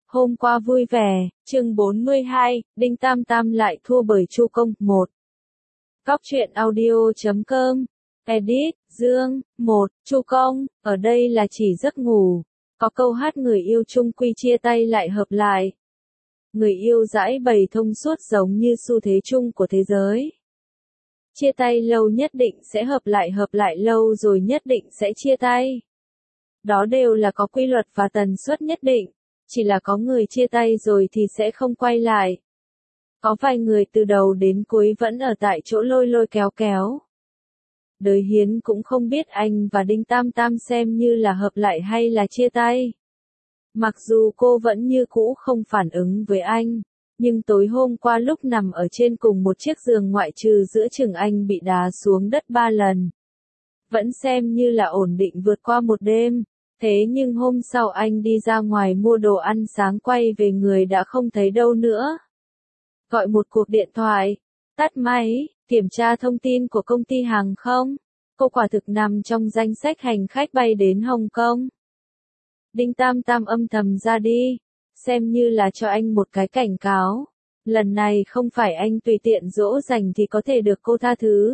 Hôm qua vui vẻ, chương 42, Đinh Tam Tam lại thua bởi Chu Công, 1. Góc truyện audio.com, edit, Dương, 1, Chu Công, ở đây là chỉ giấc ngủ. Có câu hát người yêu chung quy chia tay lại hợp lại. Người yêu giải bày thông suốt giống như xu thế chung của thế giới. Chia tay lâu nhất định sẽ hợp lại lâu rồi nhất định sẽ chia tay. Đó đều là có quy luật và tần suất nhất định. Chỉ là có người chia tay rồi thì sẽ không quay lại. Có vài người từ đầu đến cuối vẫn ở tại chỗ lôi lôi kéo kéo. Đời Hiến cũng không biết anh và Đinh Tam Tam xem như là hợp lại hay là chia tay. Mặc dù cô vẫn như cũ không phản ứng với anh, nhưng tối hôm qua lúc nằm ở trên cùng một chiếc giường ngoại trừ giữa chừng anh bị đá xuống đất 3 lần. Vẫn xem như là ổn định vượt qua một đêm. Thế nhưng hôm sau anh đi ra ngoài mua đồ ăn sáng quay về người đã không thấy đâu nữa. Gọi một cuộc điện thoại, tắt máy, kiểm tra thông tin của công ty hàng không. Cô quả thực nằm trong danh sách hành khách bay đến Hồng Kông. Đinh Tam Tam âm thầm ra đi, xem như là cho anh một cái cảnh cáo. Lần này không phải anh tùy tiện dỗ dành thì có thể được cô tha thứ.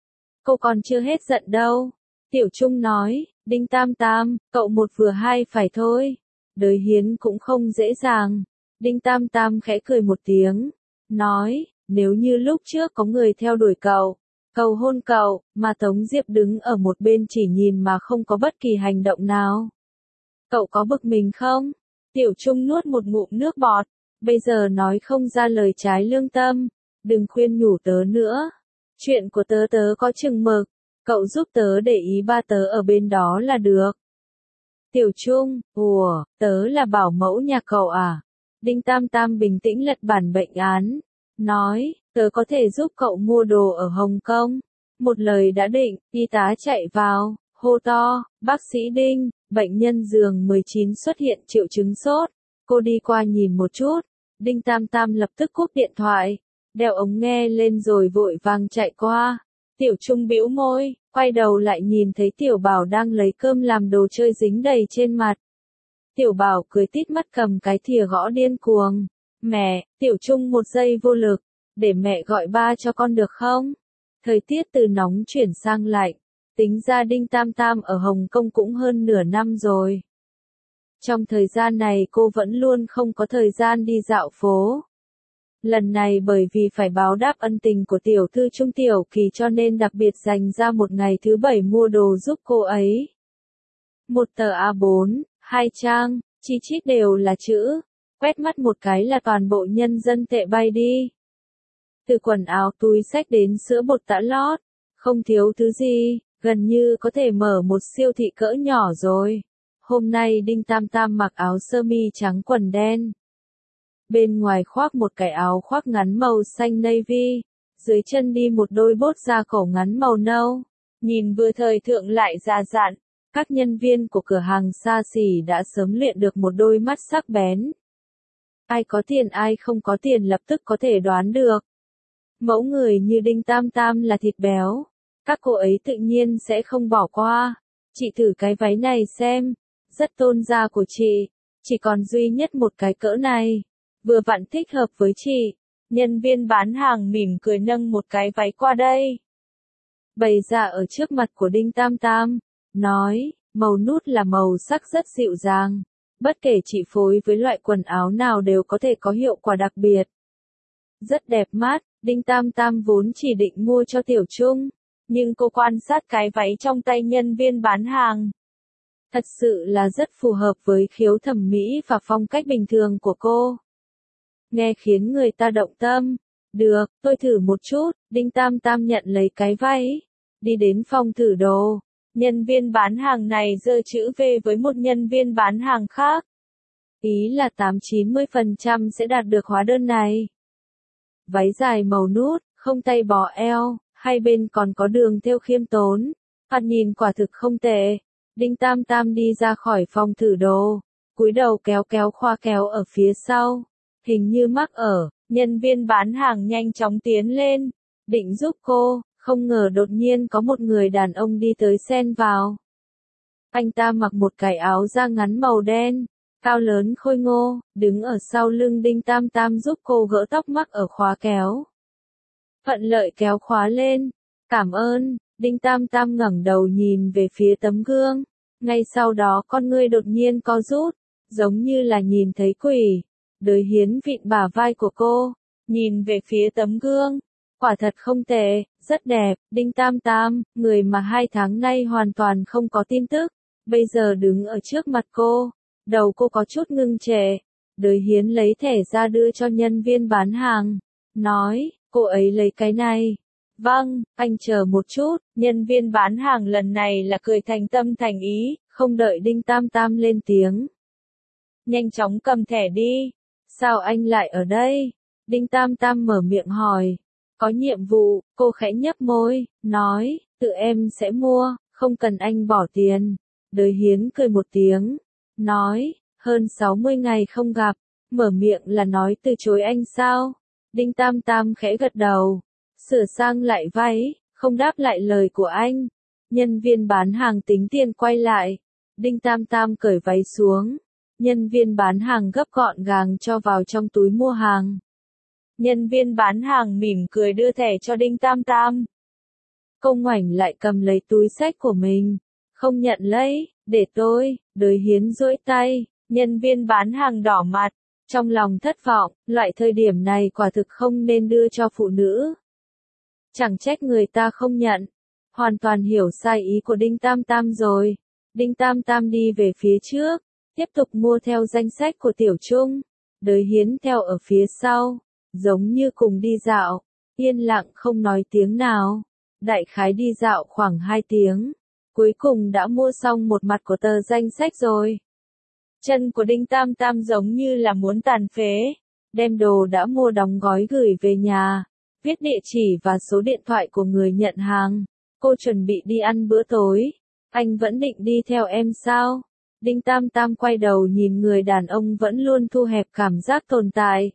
Cô còn chưa hết giận đâu. Tiểu Trung nói, Đinh Tam Tam, cậu một vừa hai phải thôi. Đời Hiến cũng không dễ dàng. Đinh Tam Tam khẽ cười một tiếng, nói, nếu như lúc trước có người theo đuổi cậu, cầu hôn cậu, mà Tống Diệp đứng ở một bên chỉ nhìn mà không có bất kỳ hành động nào. Cậu có bực mình không? Tiểu Trung nuốt một ngụm nước bọt, bây giờ nói không ra lời trái lương tâm, đừng khuyên nhủ tớ nữa. Chuyện của tớ có chừng mực. Cậu giúp tớ để ý ba tớ ở bên đó là được. Tiểu Trung, tớ là bảo mẫu nhà cậu à? Đinh Tam Tam bình tĩnh lật bản bệnh án. Nói, tớ có thể giúp cậu mua đồ ở Hồng Kông. Một lời đã định, y tá chạy vào, hô to, bác sĩ Đinh, bệnh nhân giường 19 xuất hiện triệu chứng sốt. Cô đi qua nhìn một chút. Đinh Tam Tam lập tức cúp điện thoại, đeo ống nghe lên rồi vội vàng chạy qua. Tiểu Trung bĩu môi, quay đầu lại nhìn thấy Tiểu Bảo đang lấy cơm làm đồ chơi dính đầy trên mặt. Tiểu Bảo cười tít mắt cầm cái thìa gõ điên cuồng. Mẹ, Tiểu Trung một giây vô lực, để mẹ gọi ba cho con được không? Thời tiết từ nóng chuyển sang lạnh, tính ra Đinh Tam Tam ở Hồng Kông cũng hơn nửa năm rồi. Trong thời gian này cô vẫn luôn không có thời gian đi dạo phố. Lần này bởi vì phải báo đáp ân tình của tiểu thư Trung Tiểu Kỳ cho nên đặc biệt dành ra một ngày thứ bảy mua đồ giúp cô ấy. Một tờ A4, 2 trang, chi chít đều là chữ, quét mắt một cái là toàn bộ nhân dân tệ bay đi. Từ quần áo túi xách đến sữa bột tã lót, không thiếu thứ gì, gần như có thể mở một siêu thị cỡ nhỏ rồi. Hôm nay Đinh Tam Tam mặc áo sơ mi trắng quần đen. Bên ngoài khoác một cái áo khoác ngắn màu xanh navy, dưới chân đi một đôi bốt da cổ ngắn màu nâu, nhìn vừa thời thượng lại già dặn. Các nhân viên của cửa hàng xa xỉ đã sớm luyện được một đôi mắt sắc bén. Ai có tiền ai không có tiền lập tức có thể đoán được. Mẫu người như Đinh Tam Tam là thịt béo, các cô ấy tự nhiên sẽ không bỏ qua. Chị thử cái váy này xem, rất tôn da của chị, chỉ còn duy nhất một cái cỡ này. Vừa vặn thích hợp với chị. Nhân viên bán hàng mỉm cười nâng một cái váy qua đây, bày ra ở trước mặt của Đinh Tam Tam, nói, màu nút là màu sắc rất dịu dàng. Bất kể chị phối với loại quần áo nào đều có thể có hiệu quả đặc biệt. Rất đẹp mắt, Đinh Tam Tam vốn chỉ định mua cho Tiểu Trung, nhưng cô quan sát cái váy trong tay nhân viên bán hàng. Thật sự là rất phù hợp với khiếu thẩm mỹ và phong cách bình thường của cô. Nghe khiến người ta động tâm. Được, tôi thử một chút. Đinh Tam Tam nhận lấy cái váy, đi đến phòng thử đồ. Nhân viên bán hàng này giơ chữ V với một nhân viên bán hàng khác. Ý là 80-90% sẽ đạt được hóa đơn này. Váy dài màu nút, không tay bó eo, hai bên còn có đường thêu khiêm tốn. Thoạt nhìn quả thực không tệ. Đinh Tam Tam đi ra khỏi phòng thử đồ, cúi đầu kéo khoa kéo ở phía sau. Hình như mắc ở, nhân viên bán hàng nhanh chóng tiến lên, định giúp cô, không ngờ đột nhiên có một người đàn ông đi tới xen vào. Anh ta mặc một cái áo da ngắn màu đen, cao lớn khôi ngô, đứng ở sau lưng Đinh Tam Tam giúp cô gỡ tóc mắc ở khóa kéo. Thuận lợi kéo khóa lên. Cảm ơn, Đinh Tam Tam ngẩng đầu nhìn về phía tấm gương. Ngay sau đó con ngươi đột nhiên co rút, giống như là nhìn thấy quỷ. Đới Hiến vịn bả vai của cô, nhìn về phía tấm gương. Quả thật không tệ, rất đẹp, Đinh Tam Tam, người mà 2 tháng nay hoàn toàn không có tin tức. Bây giờ đứng ở trước mặt cô, đầu cô có chút ngưng trệ. Đới Hiến lấy thẻ ra đưa cho nhân viên bán hàng, nói, cô ấy lấy cái này. Vâng, anh chờ một chút, nhân viên bán hàng lần này là cười thành tâm thành ý, không đợi Đinh Tam Tam lên tiếng. Nhanh chóng cầm thẻ đi. Sao anh lại ở đây? Đinh Tam Tam mở miệng hỏi. Có nhiệm vụ, cô khẽ nhấp môi, nói, tự em sẽ mua, không cần anh bỏ tiền. Đới Hiến cười một tiếng, nói, hơn 60 ngày không gặp, mở miệng là nói từ chối anh sao? Đinh Tam Tam khẽ gật đầu, sửa sang lại váy, không đáp lại lời của anh. Nhân viên bán hàng tính tiền quay lại, Đinh Tam Tam cởi váy xuống, nhân viên bán hàng gấp gọn gàng cho vào trong túi mua hàng. Nhân viên bán hàng mỉm cười đưa thẻ cho Đinh Tam Tam. Cô ngoảnh lại cầm lấy túi xách của mình, không nhận lấy, để tôi. Đới Hiến duỗi tay, nhân viên bán hàng đỏ mặt, trong lòng thất vọng, loại thời điểm này quả thực không nên đưa cho phụ nữ. Chẳng trách người ta không nhận, hoàn toàn hiểu sai ý của Đinh Tam Tam rồi. Đinh Tam Tam đi về phía trước, tiếp tục mua theo danh sách của Tiểu Trung. Đới Hiến theo ở phía sau, giống như cùng đi dạo, yên lặng không nói tiếng nào. Đại khái đi dạo khoảng 2 tiếng, cuối cùng đã mua xong một mặt của tờ danh sách rồi. Chân của Đinh Tam Tam giống như là muốn tàn phế, đem đồ đã mua đóng gói gửi về nhà, viết địa chỉ và số điện thoại của người nhận hàng. Cô chuẩn bị đi ăn bữa tối. Anh vẫn định đi theo em sao? Đinh Tam Tam quay đầu nhìn người đàn ông vẫn luôn thu hẹp cảm giác tồn tại.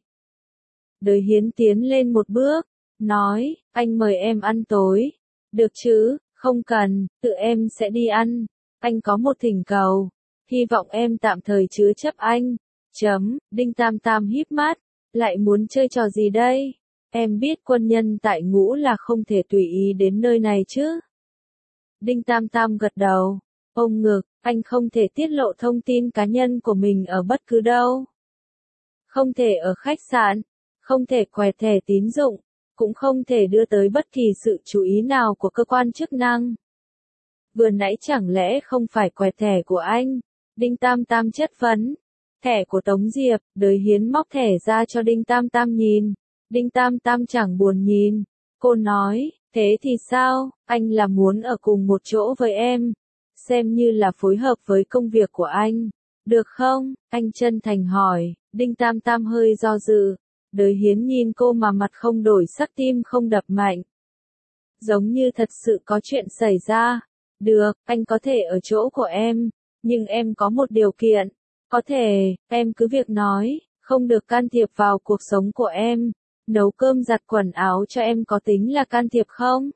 Đới Hiến tiến lên một bước, nói, anh mời em ăn tối. Được chứ, không cần, tự em sẽ đi ăn. Anh có một thỉnh cầu, hy vọng em tạm thời chứa chấp anh. Đinh Tam Tam híp mắt, lại muốn chơi trò gì đây? Em biết quân nhân tại ngũ là không thể tùy ý đến nơi này chứ? Đinh Tam Tam gật đầu, ôm ngực, anh không thể tiết lộ thông tin cá nhân của mình ở bất cứ đâu. Không thể ở khách sạn, không thể quẹt thẻ tín dụng, cũng không thể đưa tới bất kỳ sự chú ý nào của cơ quan chức năng. Vừa nãy chẳng lẽ không phải quẹt thẻ của anh? Đinh Tam Tam chất vấn. Thẻ của Tống Diệp. Đới Hiến móc thẻ ra cho Đinh Tam Tam nhìn. Đinh Tam Tam chẳng buồn nhìn. Cô nói, thế thì sao, anh là muốn ở cùng một chỗ với em. Xem như là phối hợp với công việc của anh. Được không? Anh chân thành hỏi. Đinh Tam Tam hơi do dự. Đới Hiến nhìn cô mà mặt không đổi sắc, tim không đập mạnh. Giống như thật sự có chuyện xảy ra. Được, anh có thể ở chỗ của em. Nhưng em có một điều kiện. Có thể, em cứ việc nói, không được can thiệp vào cuộc sống của em. Nấu cơm giặt quần áo cho em có tính là can thiệp không?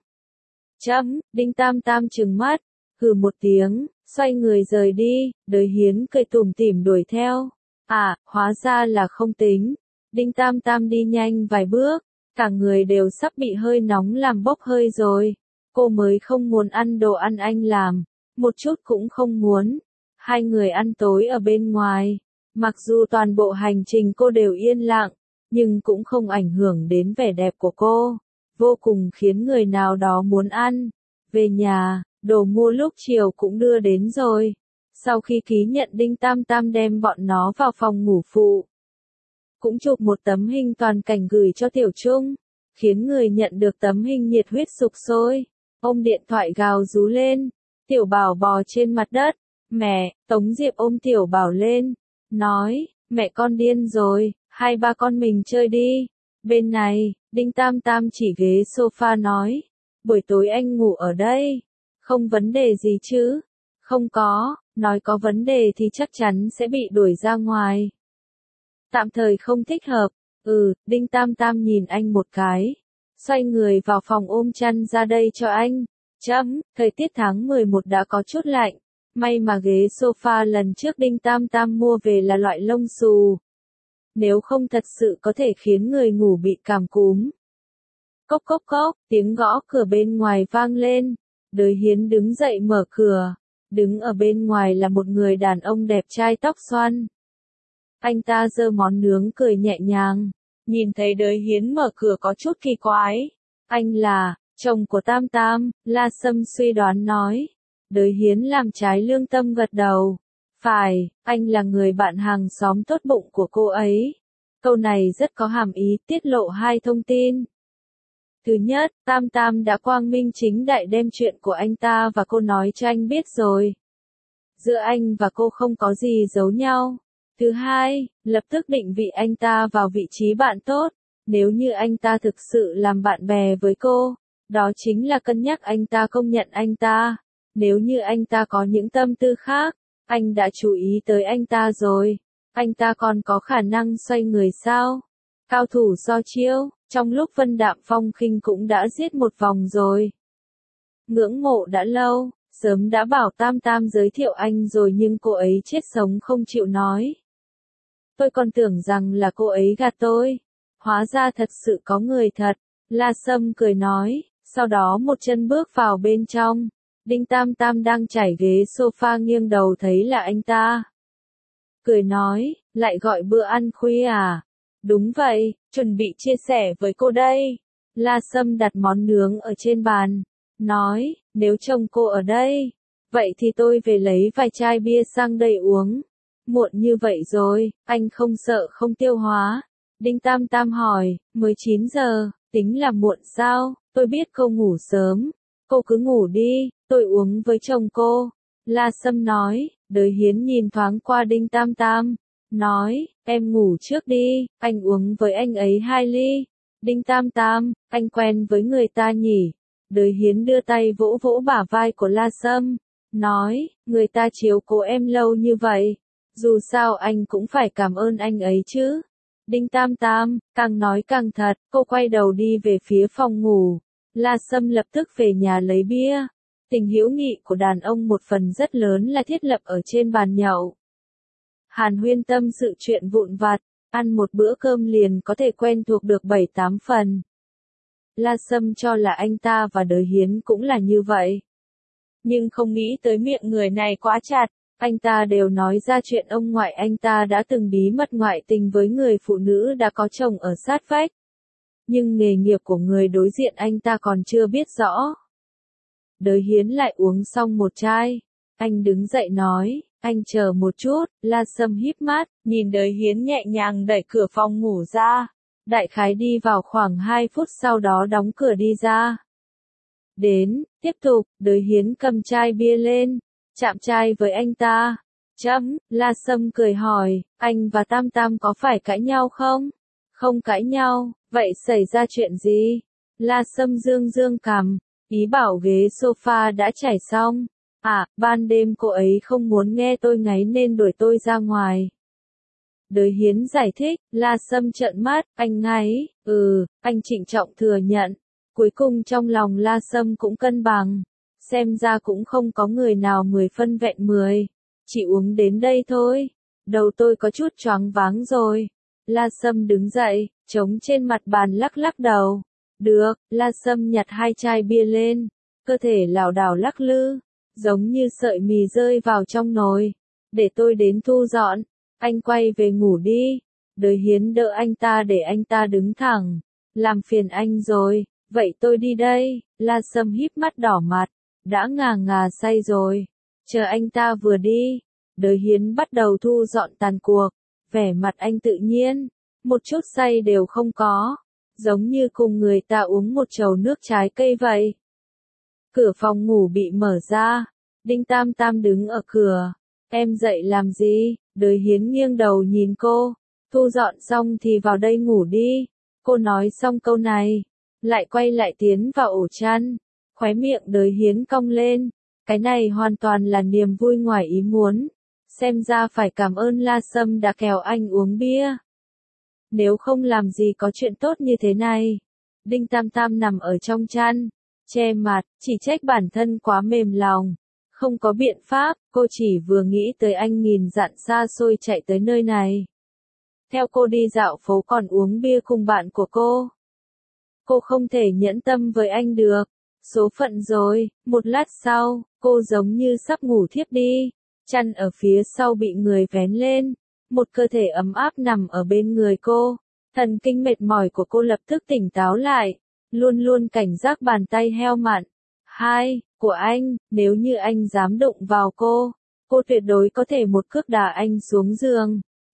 Đinh Tam Tam trừng mắt, hừ một tiếng, xoay người rời đi. Đới Hiến cười tủm tỉm đuổi theo. À, hóa ra là không tính. Đinh Tam Tam đi nhanh vài bước, cả người đều sắp bị hơi nóng làm bốc hơi rồi. Cô mới không muốn ăn đồ ăn anh làm, một chút cũng không muốn. Hai người ăn tối ở bên ngoài, mặc dù toàn bộ hành trình cô đều yên lặng, nhưng cũng không ảnh hưởng đến vẻ đẹp của cô, vô cùng khiến người nào đó muốn ăn. Về nhà, đồ mua lúc chiều cũng đưa đến rồi. Sau khi ký nhận, Đinh Tam Tam đem bọn nó vào phòng ngủ phụ. Cũng chụp một tấm hình toàn cảnh gửi cho Tiểu Trung, khiến người nhận được tấm hình nhiệt huyết sục sôi. Ôm điện thoại gào rú lên, Tiểu Bảo bò trên mặt đất. Mẹ, Tống Diệp ôm Tiểu Bảo lên, nói, mẹ con điên rồi, hai ba con mình chơi đi. Bên này, Đinh Tam Tam chỉ ghế sofa nói, buổi tối anh ngủ ở đây, không vấn đề gì chứ? Không có, nói có vấn đề thì chắc chắn sẽ bị đuổi ra ngoài. Tạm thời không thích hợp. Đinh Tam Tam nhìn anh một cái, xoay người vào phòng ôm chăn ra đây cho anh. Thời tiết tháng 11 đã có chút lạnh, May mà ghế sofa lần trước Đinh Tam Tam mua về là loại lông xù. Nếu không thật sự có thể khiến người ngủ bị cảm cúm. Cốc cốc cốc, tiếng gõ cửa bên ngoài vang lên. Đới Hiến đứng dậy mở cửa. Đứng ở bên ngoài là một người đàn ông đẹp trai tóc xoăn. Anh ta giơ món nướng cười nhẹ nhàng. Nhìn thấy Đới Hiến mở cửa có chút kỳ quái. Anh là chồng của Tam Tam, La Sâm suy đoán nói. Đới Hiến làm trái lương tâm gật đầu. Phải, anh là người bạn hàng xóm tốt bụng của cô ấy. Câu này rất có hàm ý tiết lộ hai thông tin. Thứ nhất, Tam Tam đã quang minh chính đại đem chuyện của anh ta và cô nói cho anh biết rồi. Giữa anh và cô không có gì giấu nhau. Thứ hai, lập tức định vị anh ta vào vị trí bạn tốt. Nếu như anh ta thực sự làm bạn bè với cô, đó chính là cân nhắc anh ta công nhận anh ta. Nếu như anh ta có những tâm tư khác, anh đã chú ý tới anh ta rồi. Anh ta còn có khả năng xoay người sao? Cao thủ so chiêu, trong lúc Vân Đạm Phong khinh cũng đã giết một vòng rồi. Ngưỡng mộ đã lâu, sớm đã bảo Tam Tam giới thiệu anh rồi nhưng cô ấy chết sống không chịu nói. Tôi còn tưởng rằng là cô ấy gạt tôi. Hóa ra thật sự có người thật. La Sâm cười nói, sau đó một chân bước vào bên trong. Đinh Tam Tam đang trải ghế sofa nghiêng đầu thấy là anh ta. Cười nói, lại gọi bữa ăn khuya à? Đúng vậy, chuẩn bị chia sẻ với cô đây. La Sâm đặt món nướng ở trên bàn. Nói, nếu chồng cô ở đây, vậy thì tôi về lấy vài chai bia sang đây uống. Muộn như vậy rồi, anh không sợ không tiêu hóa. Đinh Tam Tam hỏi, mới 9 giờ, tính là muộn sao? Tôi biết cô ngủ sớm. Cô cứ ngủ đi, tôi uống với chồng cô. La Sâm nói, Đới Hiến nhìn thoáng qua Đinh Tam Tam. Nói, em ngủ trước đi, anh uống với anh ấy 2 ly. Đinh Tam Tam, anh quen với người ta nhỉ? Đới Hiến đưa tay vỗ vỗ bả vai của La Sâm. Nói, người ta chiếu cố em lâu như vậy. Dù sao anh cũng phải cảm ơn anh ấy chứ. Đinh Tam Tam, càng nói càng thật, cô quay đầu đi về phía phòng ngủ. La Sâm lập tức về nhà lấy bia. Tình hữu nghị của đàn ông một phần rất lớn là thiết lập ở trên bàn nhậu. Hàn huyên tâm sự chuyện vụn vặt, ăn một bữa cơm liền có thể quen thuộc được 7-8 phần. La Sâm cho là anh ta và Đới Hiến cũng là như vậy. Nhưng không nghĩ tới miệng người này quá chặt, anh ta đều nói ra chuyện ông ngoại anh ta đã từng bí mật ngoại tình với người phụ nữ đã có chồng ở sát vách. Nhưng nghề nghiệp của người đối diện anh ta còn chưa biết rõ. Đới Hiến lại uống xong một chai. Anh đứng dậy nói, anh chờ một chút. La Sâm híp mắt, nhìn Đới Hiến nhẹ nhàng đẩy cửa phòng ngủ ra. Đại khái đi vào khoảng 2 phút sau đó đóng cửa đi ra. Đến, tiếp tục, Đới Hiến cầm chai bia lên, chạm chai với anh ta. La Sâm cười hỏi, anh và Tam Tam có phải cãi nhau không? Không cãi nhau, vậy xảy ra chuyện gì? La Sâm dương dương cằm, ý bảo ghế sofa đã trải xong. À, ban đêm cô ấy không muốn nghe tôi ngáy nên đuổi tôi ra ngoài. Đới Hiến giải thích, La Sâm trợn mắt, anh ngáy, anh trịnh trọng thừa nhận. Cuối cùng trong lòng La Sâm cũng cân bằng. Xem ra cũng không có người nào 10 phân vẹn 10. Chỉ uống đến đây thôi. Đầu tôi có chút choáng váng rồi. La Sâm đứng dậy, chống trên mặt bàn lắc lắc đầu. Được, La Sâm nhặt 2 chai bia lên. Cơ thể lảo đảo lắc lư, giống như sợi mì rơi vào trong nồi. Để tôi đến thu dọn. Anh quay về ngủ đi. Đới Hiến đỡ anh ta để anh ta đứng thẳng. Làm phiền anh rồi, vậy tôi đi đây. La Sâm híp mắt đỏ mặt. Đã ngà ngà say rồi. Chờ anh ta vừa đi. Đới Hiến bắt đầu thu dọn tàn cuộc. Vẻ mặt anh tự nhiên. Một chút say đều không có. Giống như cùng người ta uống một chầu nước trái cây vậy. Cửa phòng ngủ bị mở ra. Đinh Tam Tam đứng ở cửa. Em dậy làm gì? Đới Hiến nghiêng đầu nhìn cô. Thu dọn xong thì vào đây ngủ đi. Cô nói xong câu này. Lại quay lại tiến vào ổ chăn. Khóe miệng Đới Hiến cong lên. Cái này hoàn toàn là niềm vui ngoài ý muốn. Xem ra phải cảm ơn La Sâm đã kéo anh uống bia. Nếu không làm gì có chuyện tốt như thế này. Đinh Tam Tam nằm ở trong chăn. Che mặt, chỉ trách bản thân quá mềm lòng. Không có biện pháp, cô chỉ vừa nghĩ tới anh nghìn dặn xa xôi chạy tới nơi này. Theo cô đi dạo phố còn uống bia cùng bạn của cô. Cô không thể nhẫn tâm với anh được. Số phận rồi, một lát sau, cô giống như sắp ngủ thiếp đi. Chăn ở phía sau bị người vén lên. Một cơ thể ấm áp nằm ở bên người cô. Thần kinh mệt mỏi của cô lập tức tỉnh táo lại. Luôn luôn cảnh giác bàn tay heo mặn. Của anh, nếu như anh dám đụng vào cô tuyệt đối có thể một cước đá anh xuống giường.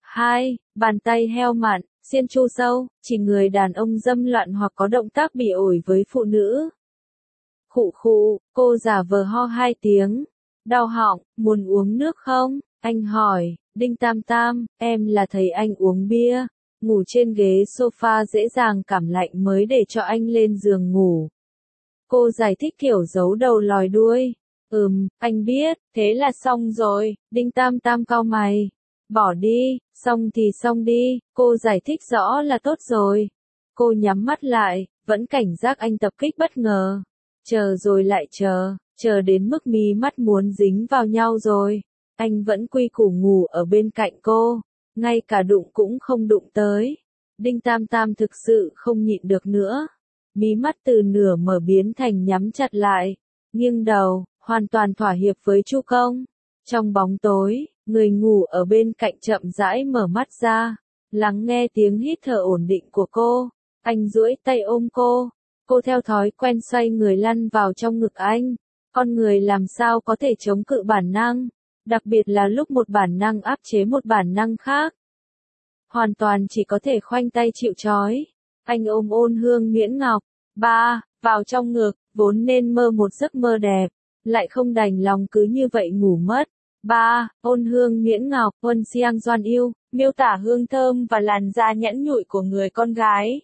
Bàn tay heo mặn, xiên chu sâu, chỉ người đàn ông dâm loạn hoặc có động tác bị ổi với phụ nữ. Khụ khụ, cô giả vờ ho 2 tiếng. Đau họng, muốn uống nước không? Anh hỏi, Đinh Tam Tam, em là thấy anh uống bia, ngủ trên ghế sofa dễ dàng cảm lạnh mới để cho anh lên giường ngủ. Cô giải thích kiểu giấu đầu lòi đuôi. Anh biết, thế là xong rồi, Đinh Tam Tam cau mày. Bỏ đi, xong thì xong đi, cô giải thích rõ là tốt rồi. Cô nhắm mắt lại, vẫn cảnh giác anh tập kích bất ngờ. Chờ rồi lại chờ đến mức mí mắt muốn dính vào nhau rồi. Anh vẫn quy củ ngủ ở bên cạnh cô, ngay cả đụng cũng không đụng tới. Đinh Tam Tam thực sự không nhịn được nữa. Mí mắt từ nửa mở biến thành nhắm chặt lại, nghiêng đầu, hoàn toàn thỏa hiệp với Chu Công. Trong bóng tối, người ngủ ở bên cạnh chậm rãi mở mắt ra, lắng nghe tiếng hít thở ổn định của cô. Anh duỗi tay ôm cô theo thói quen xoay người lăn vào trong ngực anh. Con người làm sao có thể chống cự bản năng, đặc biệt là lúc một bản năng áp chế một bản năng khác. Hoàn toàn chỉ có thể khoanh tay chịu trói. Anh ôm Ôn Hương Miễn Ngọc, vào trong ngực, vốn nên mơ một giấc mơ đẹp, lại không đành lòng cứ như vậy ngủ mất. Ôn Hương Miễn Ngọc, Huân Xiang Doan Yêu, miêu tả hương thơm và làn da nhẵn nhụi của người con gái.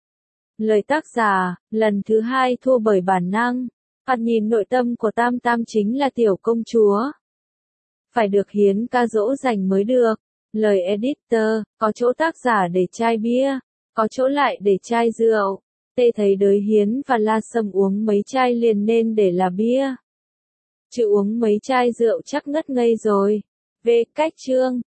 Lời tác giả, lần thứ 2 thua bởi bản năng. Thoạt nhìn nội tâm của Tam Tam chính là tiểu công chúa. Phải được hiến ca dỗ dành mới được. Lời editor, có chỗ tác giả để chai bia, có chỗ lại để chai rượu. Tê thấy Đới Hiến và La Sâm uống mấy chai liền nên để là bia. Chứ uống mấy chai rượu chắc ngất ngây rồi. Về cách chương.